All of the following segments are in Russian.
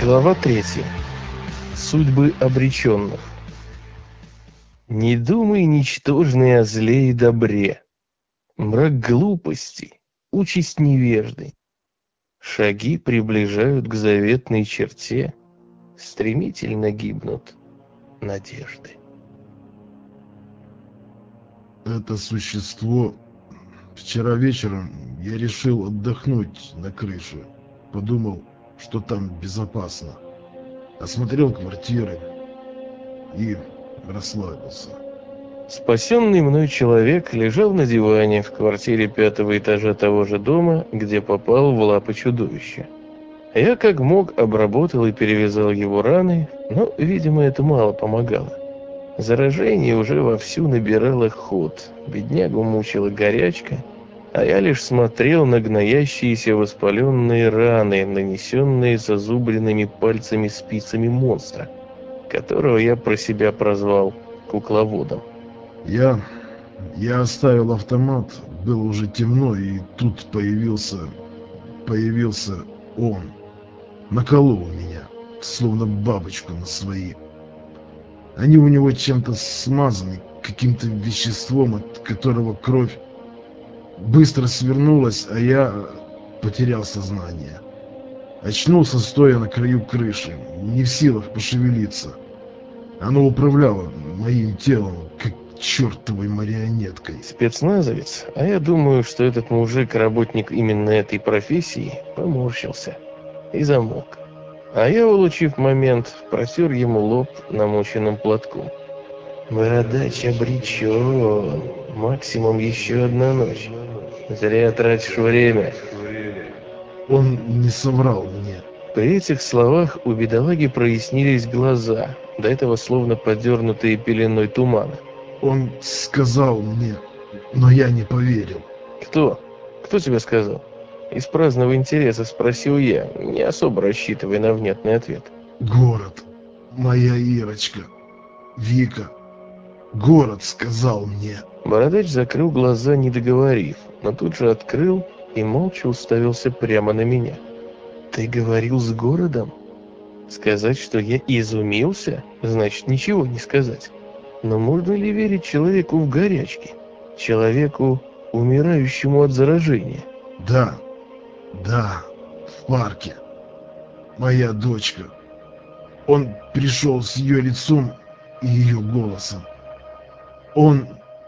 Глава 3. Судьбы обреченных. Не думай, ничтожный, о зле и добре. Мрак глупости, участь невежды. Шаги приближают к заветной черте, стремительно гибнут надежды. Это существо... Вчера вечером я решил отдохнуть на крыше. Подумал, что там безопасно. Осмотрел квартиры и расслабился. Спасенный мной человек лежал на диване в квартире 5-го этажа того же дома, где попал в лапы чудовища. Я как мог обработал и перевязал его раны, но, видимо, это мало помогало. Заражение уже вовсю набирало ход, беднягу мучила горячка, а я лишь смотрел на гноящиеся воспаленные раны, нанесенные зазубренными пальцами-спицами монстра, которого я про себя прозвал кукловодом. Я оставил автомат, было уже темно, и тут появился он. Наколол меня, словно бабочку на свои. Они у него чем-то смазаны, каким-то веществом, от которого кровь быстро свернулась, а я потерял сознание. Очнулся, стоя на краю крыши, не в силах пошевелиться. Оно управляло моим телом, как чертовой марионеткой. Спецназовец, а я думаю, что этот мужик, работник именно этой профессии, поморщился и замолк. А я, улучив момент, протер ему лоб намоченным платком. Бородач обречен. Максимум еще одна ночь. Зря тратишь время. Он не соврал мне. При этих словах у бедолаги прояснились глаза, до этого словно подернутые пеленой тумана. Он сказал мне, но я не поверил. Кто? Кто тебе сказал? Из праздного интереса спросил я, не особо рассчитывая на внятный ответ. Город. Моя Ирочка. Вика. Город сказал мне. Бородач закрыл глаза, не договорив, но тут же открыл и молча уставился прямо на меня. Ты говорил с городом? Сказать, что я изумился, значит ничего не сказать. Но можно ли верить человеку в горячке? Человеку, умирающему от заражения? Да, в парке. Моя дочка. Он пришел с ее лицом и ее голосом. Он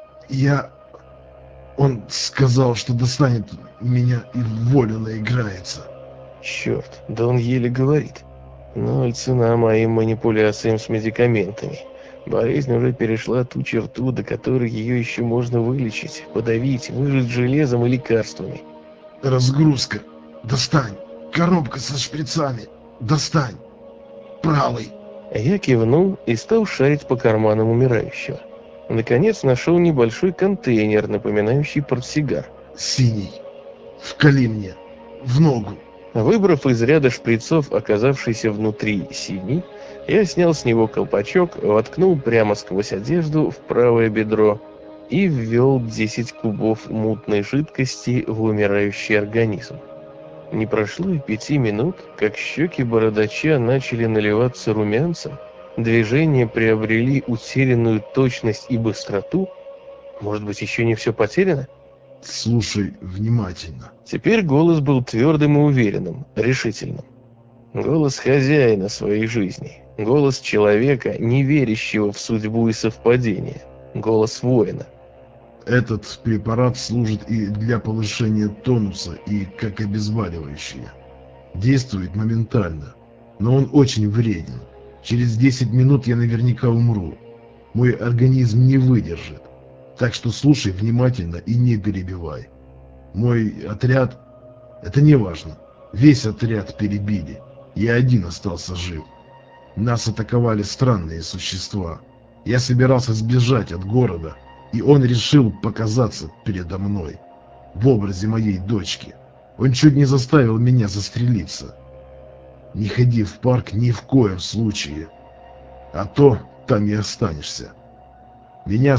сказал, что достанет меня и в волю наиграется. Черт, да он еле говорит. Ноль цена моим манипуляциям с медикаментами. Болезнь уже перешла ту черту, до которой ее еще можно вылечить, подавить, выжать железом и лекарствами. Разгрузка. Достань. Коробка со шприцами. Достань. Правый. Я кивнул и стал шарить по карманам умирающего. Наконец нашел небольшой контейнер, напоминающий портсигар. Синий. Вкали мне. В ногу. Выбрав из ряда шприцов, оказавшийся внутри синий, я снял с него колпачок, воткнул прямо сквозь одежду в правое бедро и ввел 10 кубов мутной жидкости в умирающий организм. Не прошло и 5 минут, как щеки бородача начали наливаться румянцем, движения приобрели утерянную точность и быстроту. Может быть, еще не все потеряно? Слушай внимательно. Теперь голос был твердым и уверенным, решительным. Голос хозяина своей жизни. Голос человека, не верящего в судьбу и совпадения. Голос воина. Этот препарат служит и для повышения тонуса, и как обезболивающее. Действует моментально, но он очень вреден. Через 10 минут я наверняка умру. Мой организм не выдержит. Так что слушай внимательно и не перебивай. Мой отряд... Это не важно. Весь отряд перебили. Я один остался жив. Нас атаковали странные существа. Я собирался сбежать от города, и он решил показаться передо мной в образе моей дочки. Он чуть не заставил меня застрелиться. Не ходи в парк ни в коем случае, а то там и останешься. Меня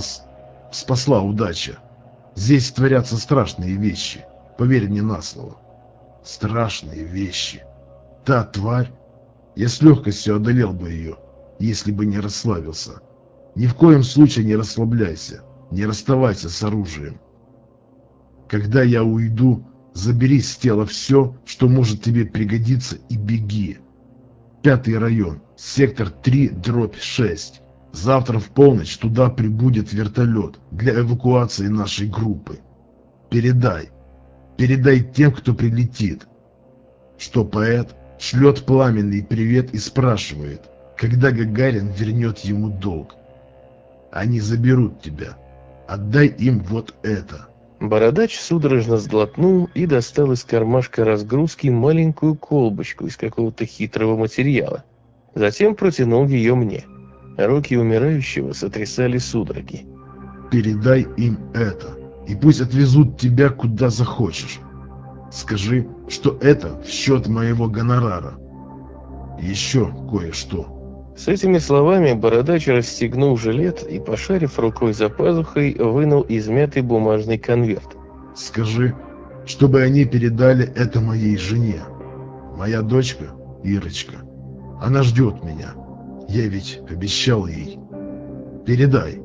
спасла удача. Здесь творятся страшные вещи, поверь мне на слово. Страшные вещи. Та тварь, Я с легкостью одолел бы ее, если бы не расслабился. Ни в коем случае не расслабляйся, не расставайся с оружием. Когда я уйду, забери с тела все, что может тебе пригодиться, и беги. 5-й район, сектор 3/6. Завтра в полночь туда прибудет вертолет для эвакуации нашей группы. Передай тем, кто прилетит, что поэт шлет пламенный привет и спрашивает, когда Гагарин вернет ему долг. Они заберут тебя. Отдай им вот это. Бородач судорожно сглотнул и достал из кармашка разгрузки маленькую колбочку из какого-то хитрого материала. Затем протянул ее мне. Руки умирающего сотрясали судороги. Передай им это, и пусть отвезут тебя куда захочешь. Скажи, что это в счет моего гонорара. Еще кое-что. С этими словами Бородач расстегнул жилет и, пошарив рукой за пазухой, вынул измятый бумажный конверт. Скажи, чтобы они передали это моей жене. Моя дочка, Ирочка, она ждет меня. Я ведь обещал ей. Передай.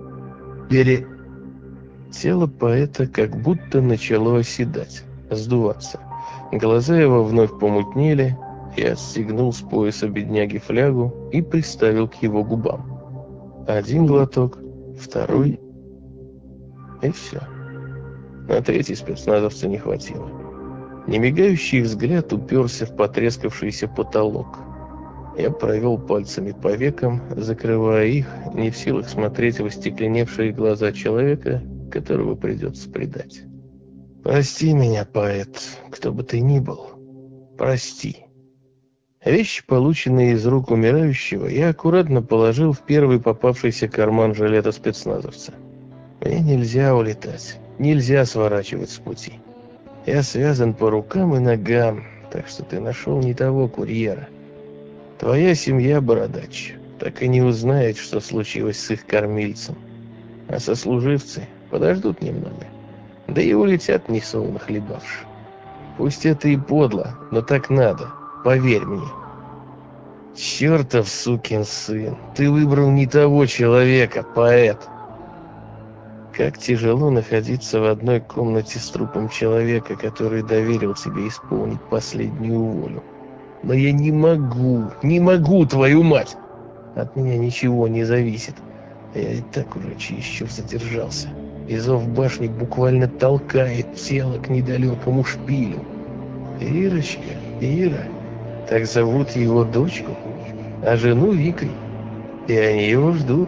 Тело поэта как будто начало оседать, сдуваться. Глаза его вновь помутнели. Я отстегнул с пояса бедняги флягу и приставил к его губам. Один глоток, второй, и все. На третий спецназовца не хватило. Немигающий взгляд уперся в потрескавшийся потолок. Я провел пальцами по векам, закрывая их, не в силах смотреть в остекленевшие глаза человека, которого придется предать. «Прости меня, поэт, кто бы ты ни был. Прости». Вещи, полученные из рук умирающего, я аккуратно положил в первый попавшийся карман жилета спецназовца. Мне нельзя улетать, нельзя сворачивать с пути. Я связан по рукам и ногам, так что ты нашел не того курьера. Твоя семья, Бородач, так и не узнает, что случилось с их кормильцем. А сослуживцы подождут немного, да и улетят несолоно хлебавши. Пусть это и подло, но так надо. Поверь мне. Чертов сукин сын, ты выбрал не того человека, поэт. Как тяжело находиться в одной комнате с трупом человека, который доверил тебе исполнить последнюю волю. Но я не могу, твою мать! От меня ничего не зависит. Я и так уже чересчур задержался. И зов башни буквально толкает тело к недалекому шпилю. Ира, так зовут его дочку, а жену Викой. И они его ждут.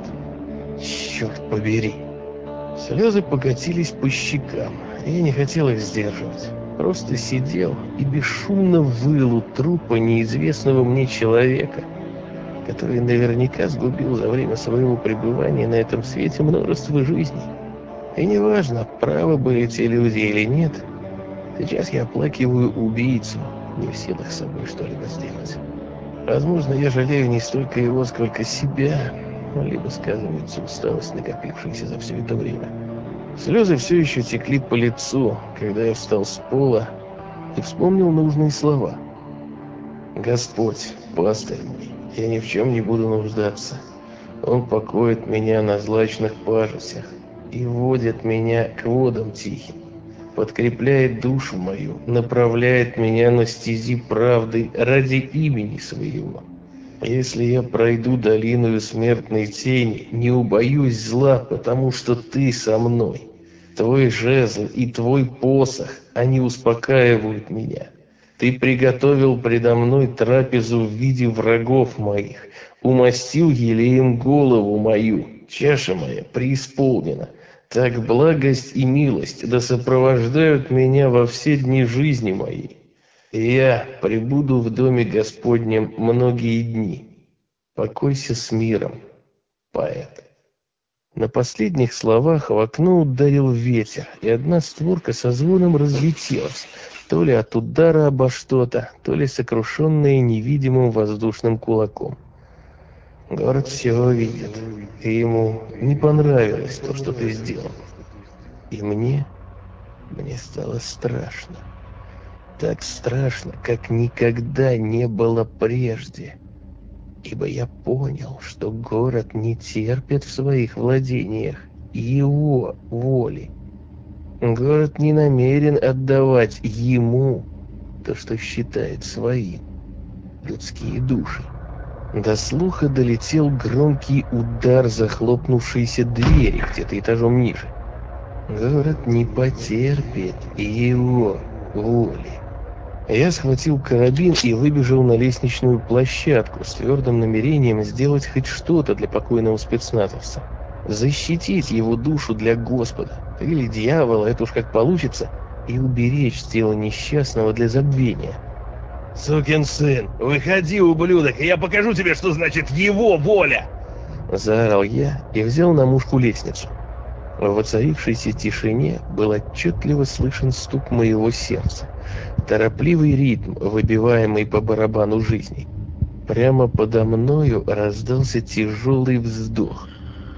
Черт побери. Слезы покатились по щекам. Я не хотел их сдерживать. Просто сидел и бесшумно выл у трупа неизвестного мне человека, который наверняка сгубил за время своего пребывания на этом свете множество жизней. И неважно, правы были те люди или нет, сейчас я оплакиваю убийцу, не в силах с собой что-либо сделать. Возможно, я жалею не столько его, сколько себя, либо сказывается усталость, накопившаяся за все это время. Слезы все еще текли по лицу, когда я встал с пола и вспомнил нужные слова. «Господь, пастырь мой, я ни в чем не буду нуждаться. Он покоит меня на злачных пажитях и водит меня к водам тихим, подкрепляет душу мою, направляет меня на стези правды ради имени своего. Если я пройду долину смертной тени, не убоюсь зла, потому что ты со мной. Твой жезл и твой посох, они успокаивают меня. Ты приготовил предо мной трапезу в виде врагов моих, умастил елеем голову мою, чаша моя преисполнена. Так благость и милость да сопровождают меня во все дни жизни моей. Я пребуду в доме Господнем многие дни. Покойся с миром, поэт». На последних словах в окно ударил ветер, и одна створка со звоном разлетелась, то ли от удара обо что-то, то ли сокрушенная невидимым воздушным кулаком. Город все видит, и ему не понравилось то, что ты сделал. И мне стало страшно. Так страшно, как никогда не было прежде. ибо я понял, что город не терпит в своих владениях его воли. Город не намерен отдавать ему то, что считает своим — людские души. До слуха долетел громкий удар захлопнувшейся двери где-то этажом ниже. Город не потерпит его воли. Я схватил карабин и выбежал на лестничную площадку с твердым намерением сделать хоть что-то для покойного спецназовца. Защитить его душу для Господа, или дьявола, это уж как получится, и уберечь тело несчастного для забвения. «Сукин сын, выходи, ублюдок, и я покажу тебе, что значит его воля!» Заорал я и взял на мушку лестницу. В воцарившейся тишине был отчетливо слышен стук моего сердца, торопливый ритм, выбиваемый по барабану жизни. Прямо подо мною раздался тяжелый вздох.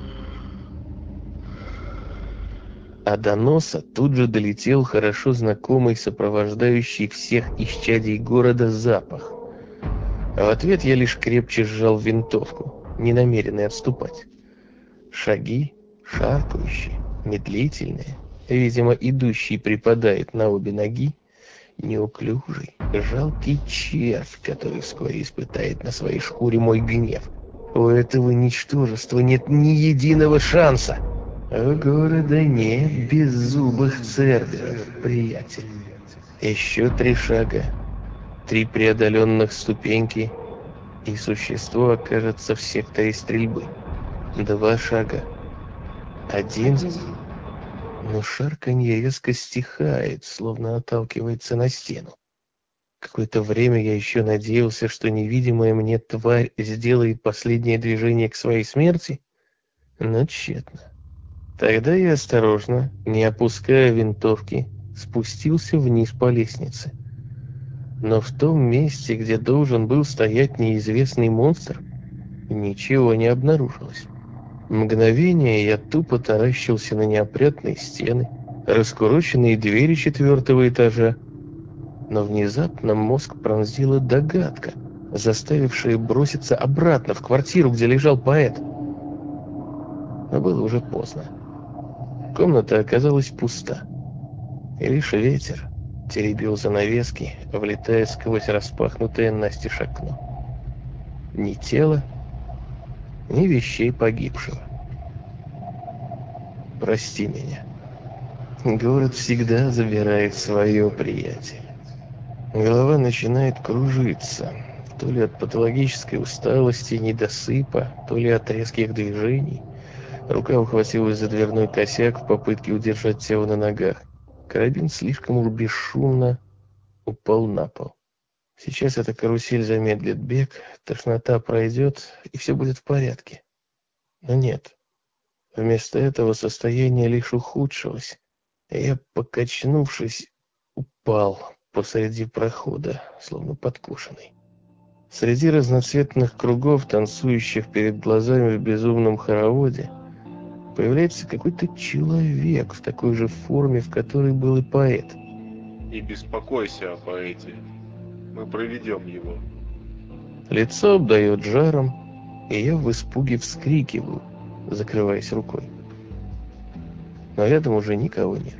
А до носа тут же долетел хорошо знакомый, сопровождающий всех исчадий города запах. А в ответ я лишь крепче сжал винтовку, не намеренный отступать. Шаги, шаркающие, медлительные, видимо, идущий припадает на обе ноги, неуклюжий, жалкий червь, который вскоре испытает на своей шкуре мой гнев. У этого ничтожества нет ни единого шанса. У города нет беззубых церберов, приятель. Еще 3 шага, 3 преодоленных ступеньки, и существо окажется в секторе стрельбы. 2 шага, 1, но шарканье резко стихает, словно отталкивается на стену. Какое-то время я еще надеялся, что невидимая мне тварь сделает последнее движение к своей смерти, но тщетно. Тогда я осторожно, не опуская винтовки, спустился вниз по лестнице. Но в том месте, где должен был стоять неизвестный монстр, ничего не обнаружилось. Мгновение я тупо таращился на неопрятные стены, раскуроченные двери 4-го этажа. Но внезапно мозг пронзила догадка, заставившая броситься обратно в квартиру, где лежал поэт. Но было уже поздно. Комната оказалась пуста, и лишь ветер теребил занавески, влетая сквозь распахнутое настежь окно. Ни тела, ни вещей погибшего. Прости меня. Город всегда забирает свое, приятель. Голова начинает кружиться, то ли от патологической усталости, недосыпа, то ли от резких движений. Рука ухватилась за дверной косяк в попытке удержать тело на ногах. Карабин слишком уж бесшумно упал на пол. Сейчас эта карусель замедлит бег, тошнота пройдет, и все будет в порядке. Но нет. Вместо этого состояние лишь ухудшилось, и я, покачнувшись, упал посреди прохода, словно подкошенный. Среди разноцветных кругов, танцующих перед глазами в безумном хороводе, появляется какой-то человек в такой же форме, в которой был и поэт. Не беспокойся о поэте. Мы проведем его. Лицо обдает жаром, и я в испуге вскрикиваю, закрываясь рукой. Но рядом уже никого нет.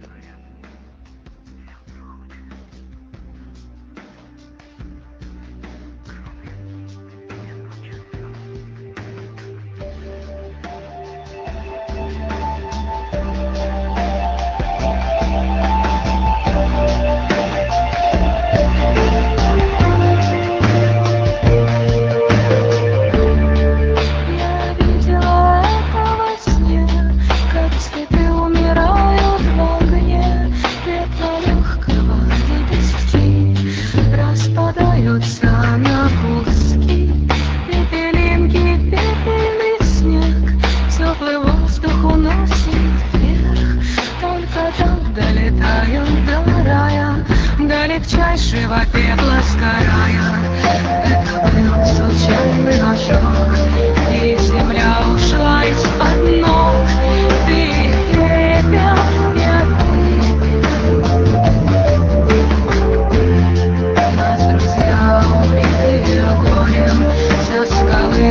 легчайшего пепла сгорая. Это был случайный ожог, и земля ушла из-под ног. Ты пепел, я ты. Нас друзья убитые горем, со скалы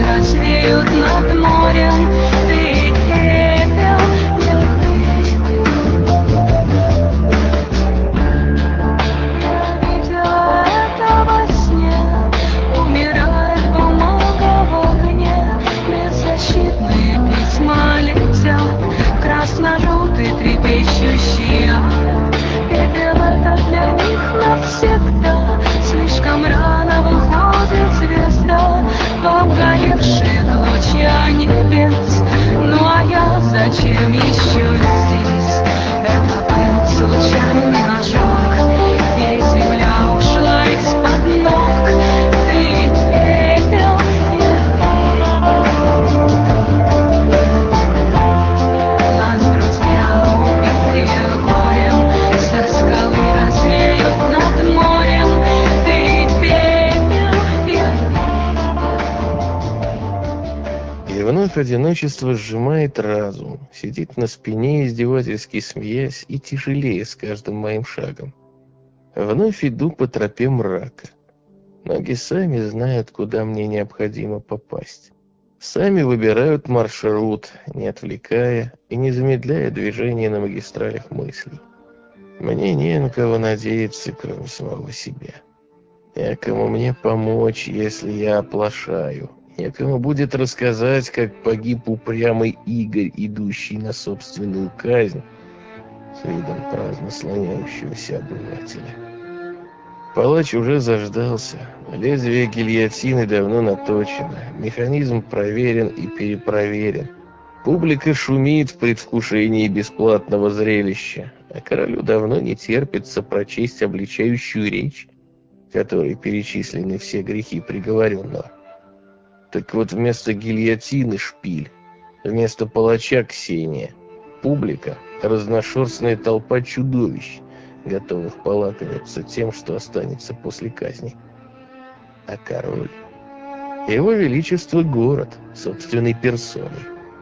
Гнев одиночества сжимает разум, сидит на спине, издевательски смеясь и тяжелее с каждым моим шагом. Вновь иду по тропе мрака. Ноги сами знают, куда мне необходимо попасть. Сами выбирают маршрут, не отвлекая и не замедляя движение на магистралях мыслей. Мне не на кого надеяться, кроме самого себя. Некому мне помочь, если я оплошаю. Некому будет рассказать, как погиб упрямый Игорь, идущий на собственную казнь с видом праздно слоняющегося обывателя. Палач уже заждался, лезвие гильотины давно наточено, механизм проверен и перепроверен. Публика шумит в предвкушении бесплатного зрелища, а королю давно не терпится прочесть обличающую речь, в которой перечислены все грехи приговоренного. Так вот, вместо гильотины шпиль, вместо палача Ксения, публика — разношерстная толпа чудовищ, готовых полакомиться тем, что останется после казни. А король, его величество, город собственной персоной.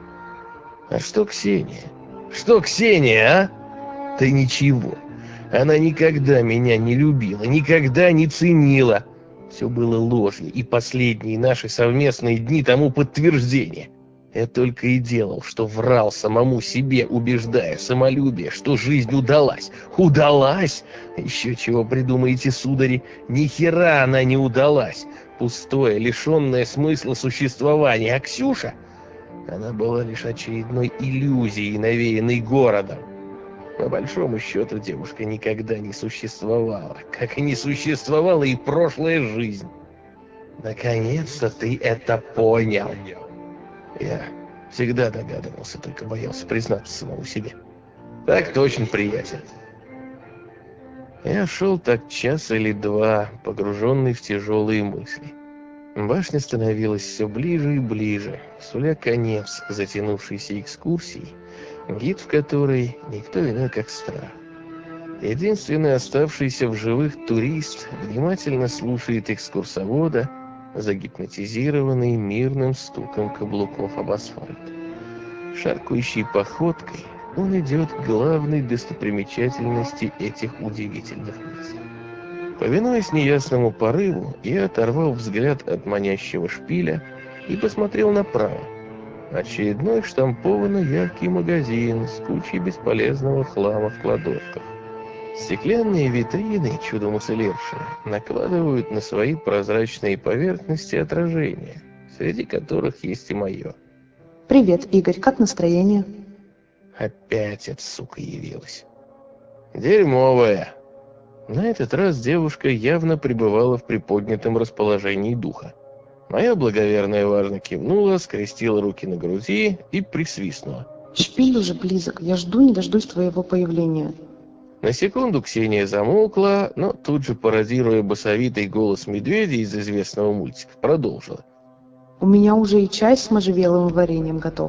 А что Ксения? Что Ксения, а? Да ничего. Она никогда меня не любила, никогда не ценила. Все было ложью, и последние наши совместные дни тому подтверждение. Я только и делал, что врал самому себе, убеждая самолюбие, что жизнь удалась. Удалась? Еще чего придумаете, судари? Ни хера она не удалась. Пустое, лишенное смысла существование. А Ксюша? Она была лишь очередной иллюзией, навеянной городом. По большому счету, девушка никогда не существовала, как и не существовала и прошлая жизнь. Наконец-то ты это понял. Я всегда догадывался, только боялся признаться самому себе. Так точно, приятель. Я шел так час или два, погруженный в тяжелые мысли. Башня становилась все ближе и ближе, суля конец затянувшейся экскурсии, гид в которой никто иной, как страх. Единственный оставшийся в живых турист внимательно слушает экскурсовода, загипнотизированный мирным стуком каблуков об асфальт. Шаркающей походкой он идет к главной достопримечательности этих удивительных мест. Повинуясь неясному порыву, я оторвал взгляд от манящего шпиля и посмотрел направо. Очередной штампованный яркий магазин с кучей бесполезного хлама в кладовках. Стеклянные витрины, чудо-муцелерши, накладывают на свои прозрачные поверхности отражения, среди которых есть и мое. Привет, Игорь, как настроение? Опять эта сука явилась. Дерьмовая. На этот раз девушка явно пребывала в приподнятом расположении духа. Моя благоверная важно кивнула, скрестила руки на груди и присвистнула. Шпиль уже близок, я жду не дождусь твоего появления. На секунду Ксения замолкла, но тут же, пародируя басовитый голос медведя из известного мультика, продолжила. У меня уже и чай с можжевеловым вареньем готов.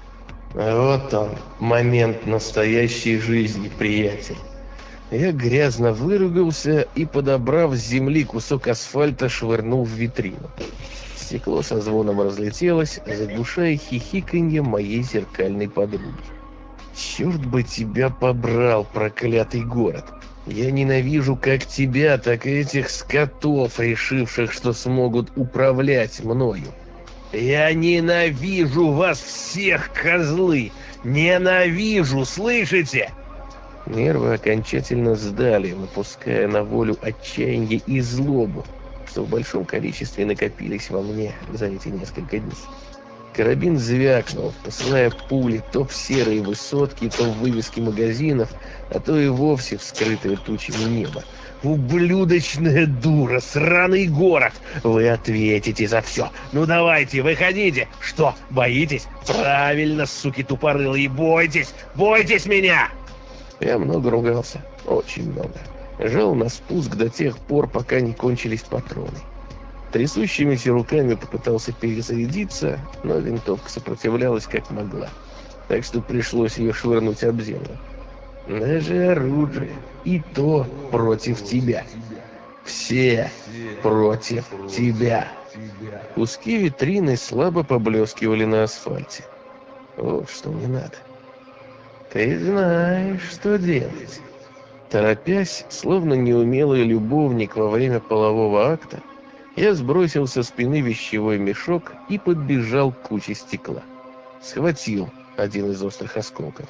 Вот он, момент настоящей жизни, приятель. Я грязно выругался и, подобрав с земли кусок асфальта, швырнул в витрину. Стекло со звоном разлетелось, заглушая хихиканье моей зеркальной подруги. Черт бы тебя побрал, проклятый город! Я ненавижу как тебя, так и этих скотов, решивших, что смогут управлять мною. Я ненавижу вас всех, козлы! Ненавижу, слышите? Нервы окончательно сдали, выпуская на волю отчаяние и злобу, что в большом количестве накопились во мне за эти несколько дней. Карабин звякнул, посылая пули то в серые высотки, то в вывески магазинов, а то и вовсе в скрытое тучами небо. Ублюдочная дура, сраный город! Вы ответите за все. Ну давайте, выходите. Что, боитесь? Правильно, суки тупорылые, бойтесь! Бойтесь меня! Я много ругался, очень много. Жал на спуск до тех пор, пока не кончились патроны. Трясущимися руками попытался перезарядиться, но винтовка сопротивлялась как могла, так что пришлось ее швырнуть об землю. Даже оружие, и то против тебя. Все против тебя. Куски витрины слабо поблескивали на асфальте. Вот что мне надо. Ты знаешь, что делать. Торопясь, словно неумелый любовник во время полового акта, я сбросил со спины вещевой мешок и подбежал к куче стекла. Схватил один из острых осколков.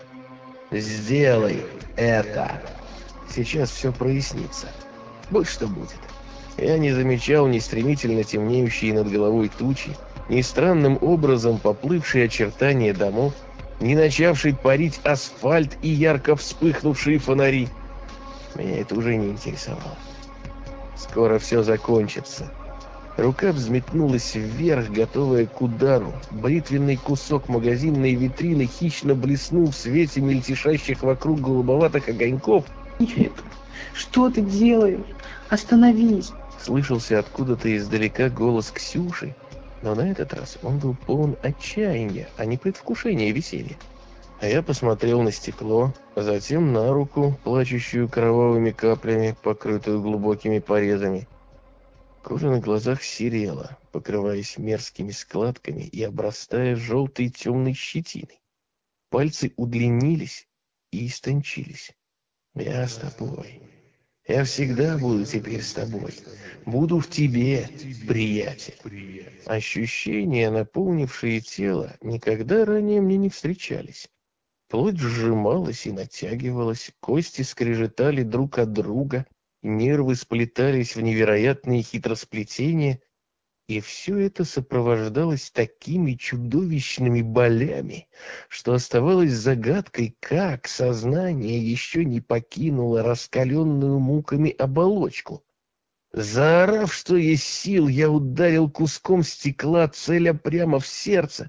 «Сделай это!» Сейчас все прояснится. Будь что будет. Я не замечал ни стремительно темнеющие над головой тучи, ни странным образом поплывшие очертания домов, ни начавший парить асфальт и ярко вспыхнувшие фонари. Меня это уже не интересовало. Скоро все закончится. Рука взметнулась вверх, готовая к удару. Бритвенный кусок магазинной витрины хищно блеснул в свете мельтешащих вокруг голубоватых огоньков. Нет, что ты делаешь? Остановись. Слышался откуда-то издалека голос Ксюши, но на этот раз он был полон отчаяния, а не предвкушения веселья. А я посмотрел на стекло, а затем на руку, плачущую кровавыми каплями, покрытую глубокими порезами. Кожа на глазах серела, покрываясь мерзкими складками и обрастая желтой темной щетиной. Пальцы удлинились и истончились. Я с тобой. Я всегда буду теперь с тобой. Буду в тебе, приятель. Ощущения, наполнившие тело, никогда ранее мне не встречались. Плоть сжималась и натягивалась, кости скрежетали друг от друга, нервы сплетались в невероятные хитросплетения, и все это сопровождалось такими чудовищными болями, что оставалось загадкой, как сознание еще не покинуло раскаленную муками оболочку. Заорав, что есть сил, я ударил куском стекла, целя прямо в сердце.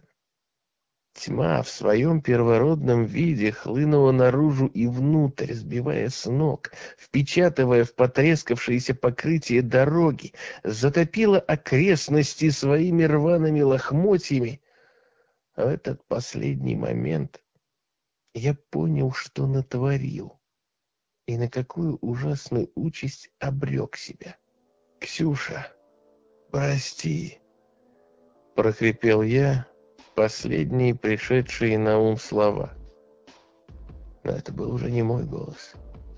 Тьма в своем первородном виде хлынула наружу и внутрь, сбивая с ног, впечатывая в потрескавшееся покрытие дороги, затопила окрестности своими рваными лохмотьями. А в этот последний момент я понял, что натворил, и на какую ужасную участь обрек себя. «Ксюша, прости», — прохрипел я, последние пришедшие на ум слова. Но это был уже не мой голос.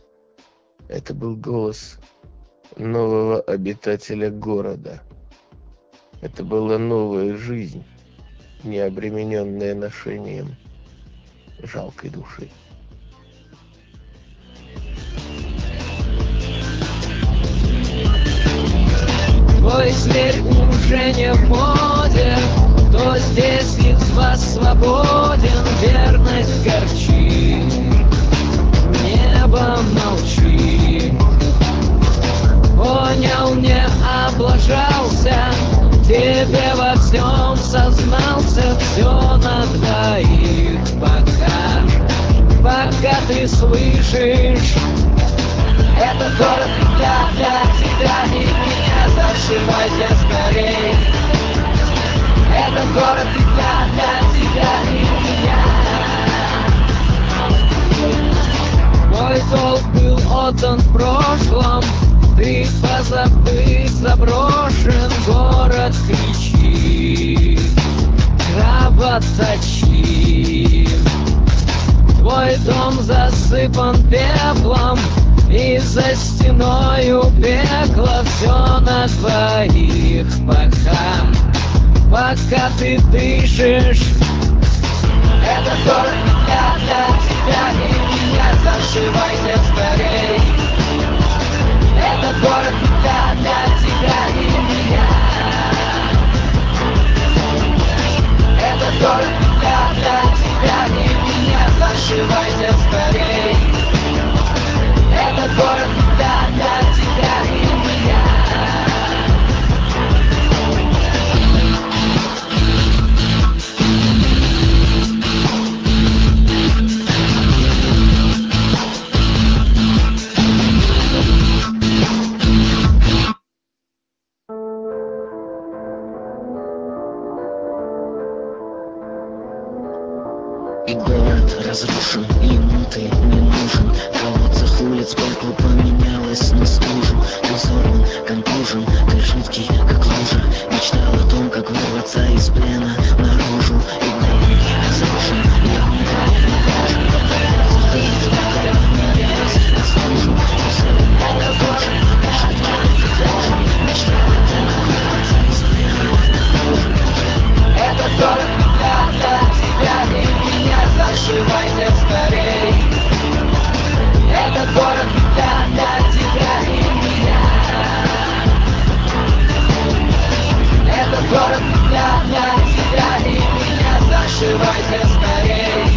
Это был голос нового обитателя города. Это была новая жизнь, не обремененная ношением жалкой души. Твой зверь уже не в моде. Кто здесь из вас свободен? Верность горчит, небо молчит. Понял, не облажался, тебе во всем сознался. Все на двоих пока ты слышишь. Это город для тебя и меня. Зашивайся скорей. Это город для тебя и меня. Мой долг был отдан в прошлом. Ты позабыт, заброшен. Город кричит, кровоточит. Твой дом засыпан пеплом, и за стеною пекло. Все на твоих пока ты дышишь. Это город для тебя и меня. Зашивайся скорей. Это город для тебя и меня. Это город для тебя и меня. Зашивайся скорей. Это город для тебя и меня. город разрушен, ему ты не нужен. В колодцах улиц пекло поменялось на стужу. Ты взорван, контужен, ты жуткий, как лужа. Мечтал о том, как вырваться из плена наружу. И дневник разрушен, ему не нужен. Пекло поменялось на стужу. Ты взорван, контужен, ты жуткий, как лужа. Мечтал о том, как вырваться из плена наружу. Этот город для тебя и меня, зашивайся скорей. Этот город для тебя и меня. Этот город для тебя и меня, зашивайся скорей.